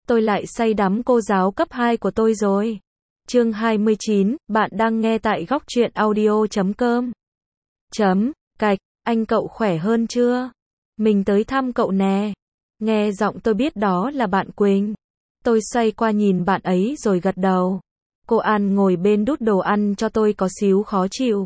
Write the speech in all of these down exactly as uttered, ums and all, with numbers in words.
tôi lại say đắm cô giáo cấp hai của tôi rồi. Chương hai mươi chín, bạn đang nghe tại góc truyện audio chấm com. Chấm, cạch, anh cậu khỏe hơn chưa? Mình tới thăm cậu nè. Nghe giọng tôi biết đó là bạn Quỳnh. Tôi xoay qua nhìn bạn ấy rồi gật đầu. Cô An ngồi bên đút đồ ăn cho tôi có xíu khó chịu.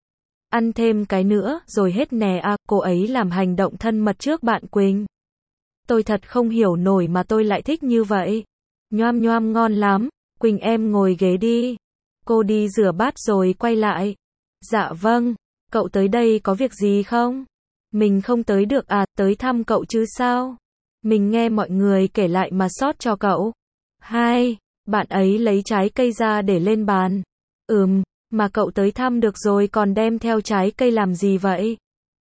Ăn thêm cái nữa, rồi hết nè à, cô ấy làm hành động thân mật trước bạn Quỳnh. Tôi thật không hiểu nổi mà tôi lại thích như vậy. Nhoam nhoam ngon lắm, Quỳnh em ngồi ghế đi. Cô đi rửa bát rồi quay lại. Dạ vâng, cậu tới đây có việc gì không? Mình không tới được à, tới thăm cậu chứ sao? Mình nghe mọi người kể lại mà sót cho cậu. Hai, bạn ấy lấy trái cây ra để lên bàn. Ừm, mà cậu tới thăm được rồi còn đem theo trái cây làm gì vậy?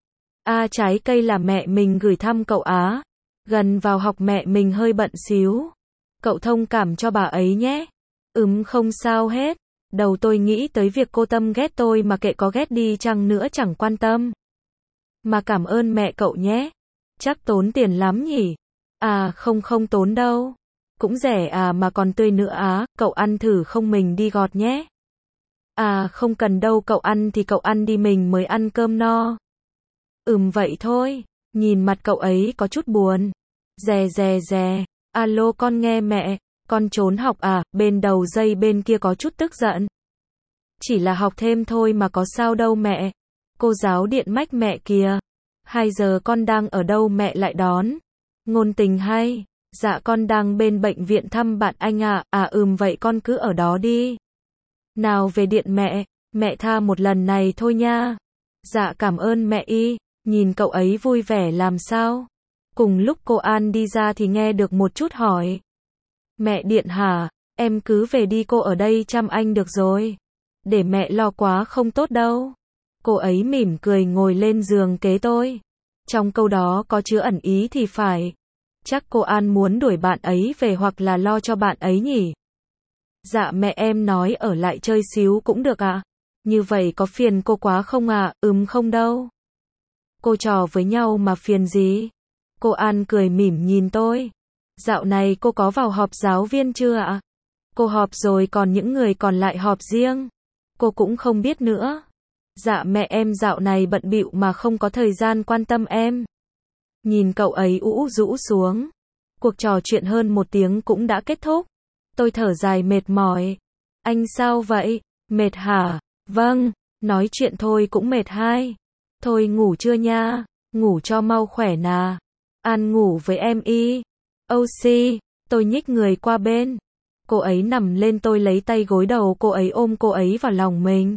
À trái cây là mẹ mình gửi thăm cậu á. Gần vào học mẹ mình hơi bận xíu. Cậu thông cảm cho bà ấy nhé. Ừm không sao hết. Đầu tôi nghĩ tới việc cô Tâm ghét tôi mà kệ có ghét đi chăng nữa chẳng quan tâm. Mà cảm ơn mẹ cậu nhé. Chắc tốn tiền lắm nhỉ? À không không tốn đâu. Cũng rẻ à mà còn tươi nữa á, cậu ăn thử không mình đi gọt nhé. À không cần đâu cậu ăn thì cậu ăn đi mình mới ăn cơm no. Ừm vậy thôi, nhìn mặt cậu ấy có chút buồn. Dè dè dè, alo con nghe mẹ, con trốn học à, bên đầu dây bên kia có chút tức giận. Chỉ là học thêm thôi mà có sao đâu mẹ. Cô giáo điện mách mẹ kìa. Hai giờ con đang ở đâu mẹ lại đón. Ngôn tình hay. Dạ con đang bên bệnh viện thăm bạn anh ạ. À. à ừm vậy con cứ ở đó đi. Nào về điện mẹ, mẹ tha một lần này thôi nha. Dạ cảm ơn mẹ y. Nhìn cậu ấy vui vẻ làm sao. Cùng lúc cô An đi ra thì nghe được một chút hỏi. Mẹ điện hả, em cứ về đi cô ở đây chăm anh được rồi. Để mẹ lo quá không tốt đâu. Cô ấy mỉm cười ngồi lên giường kế tôi. Trong câu đó có chứa ẩn ý thì phải. Chắc cô An muốn đuổi bạn ấy về hoặc là lo cho bạn ấy nhỉ. Dạ mẹ em nói ở lại chơi xíu cũng được ạ. À? Như vậy có phiền cô quá không ạ? À? Ừm không đâu. Cô trò với nhau mà phiền gì? Cô An cười mỉm nhìn tôi. Dạo này cô có vào họp giáo viên chưa ạ? À? Cô họp rồi còn những người còn lại họp riêng. Cô cũng không biết nữa. Dạ mẹ em dạo này bận bịu mà không có thời gian quan tâm em. Nhìn cậu ấy ũ rũ xuống. Cuộc trò chuyện hơn một tiếng cũng đã kết thúc. Tôi thở dài mệt mỏi. Anh sao vậy? Mệt hả? Vâng, nói chuyện thôi cũng mệt hai. Thôi ngủ chưa nha? Ngủ cho mau khỏe nà. An ngủ với em y. Ô xi, tôi nhích người qua bên. Cô ấy nằm lên tôi lấy tay gối đầu cô ấy ôm cô ấy vào lòng mình.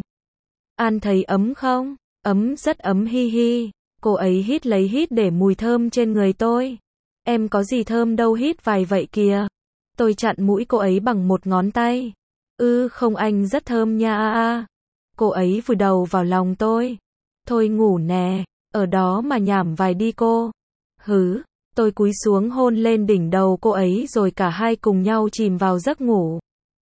An thấy ấm không? Ấm rất ấm hi hi. Cô ấy hít lấy hít để mùi thơm trên người tôi. Em có gì thơm đâu hít vài vậy kìa. Tôi chặn mũi cô ấy bằng một ngón tay. Ư ừ, không anh rất thơm nha a a. Cô ấy vùi đầu vào lòng tôi. Thôi ngủ nè, ở đó mà nhảm vài đi cô. Hứ, tôi cúi xuống hôn lên đỉnh đầu cô ấy rồi cả hai cùng nhau chìm vào giấc ngủ.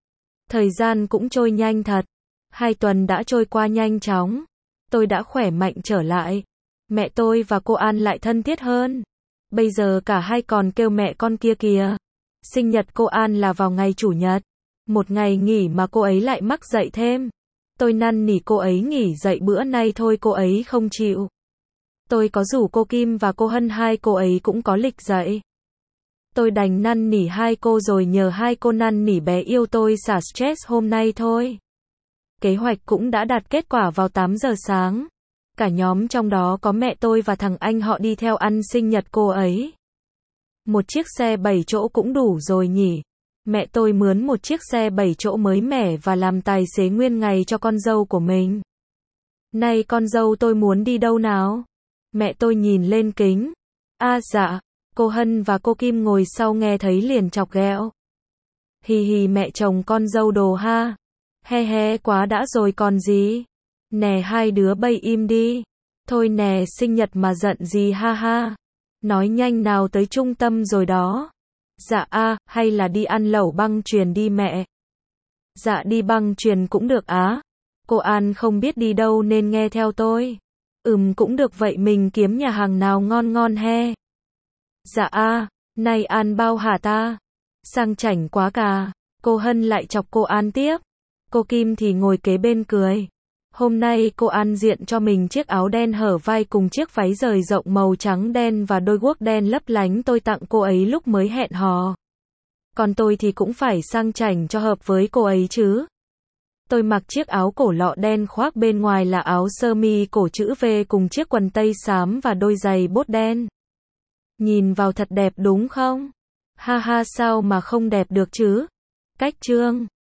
Thời gian cũng trôi nhanh thật. Hai tuần đã trôi qua nhanh chóng. Tôi đã khỏe mạnh trở lại. Mẹ tôi và cô An lại thân thiết hơn. Bây giờ cả hai còn kêu mẹ con kia kìa. Sinh nhật cô An là vào ngày chủ nhật. Một ngày nghỉ mà cô ấy lại mắc dậy thêm. Tôi năn nỉ cô ấy nghỉ dậy bữa nay thôi cô ấy không chịu. Tôi có rủ cô Kim và cô Hân hai cô ấy cũng có lịch dậy. Tôi đành năn nỉ hai cô rồi nhờ hai cô năn nỉ bé yêu tôi xả stress hôm nay thôi. Kế hoạch cũng đã đạt kết quả vào tám giờ sáng. Cả nhóm trong đó có mẹ tôi và thằng anh họ đi theo ăn sinh nhật cô ấy. Một chiếc xe bảy chỗ cũng đủ rồi nhỉ. Mẹ tôi mướn một chiếc xe bảy chỗ mới mẻ và làm tài xế nguyên ngày cho con dâu của mình. Này con dâu tôi muốn đi đâu nào? Mẹ tôi nhìn lên kính. À dạ, cô Hân và cô Kim ngồi sau nghe thấy liền chọc ghẹo. Hì hì mẹ chồng con dâu đồ ha. He he quá đã rồi còn gì. Nè hai đứa bay im đi. Thôi nè sinh nhật mà giận gì ha ha. Nói nhanh nào tới trung tâm rồi đó. Dạ a, hay là đi ăn lẩu băng chuyền đi mẹ. Dạ đi băng chuyền cũng được á. Cô An không biết đi đâu nên nghe theo tôi. Ừm cũng được vậy mình kiếm nhà hàng nào ngon ngon he. Dạ a, này An bao hả ta? Sang chảnh quá cà. Cô Hân lại chọc cô An tiếp. Cô Kim thì ngồi kế bên cười. Hôm nay cô An diện cho mình chiếc áo đen hở vai cùng chiếc váy rời rộng màu trắng đen và đôi guốc đen lấp lánh tôi tặng cô ấy lúc mới hẹn hò. Còn tôi thì cũng phải sang chảnh cho hợp với cô ấy chứ. Tôi mặc chiếc áo cổ lọ đen khoác bên ngoài là áo sơ mi cổ chữ V cùng chiếc quần tây xám và đôi giày bốt đen. Nhìn vào thật đẹp đúng không? Ha ha sao mà không đẹp được chứ? Cách trương.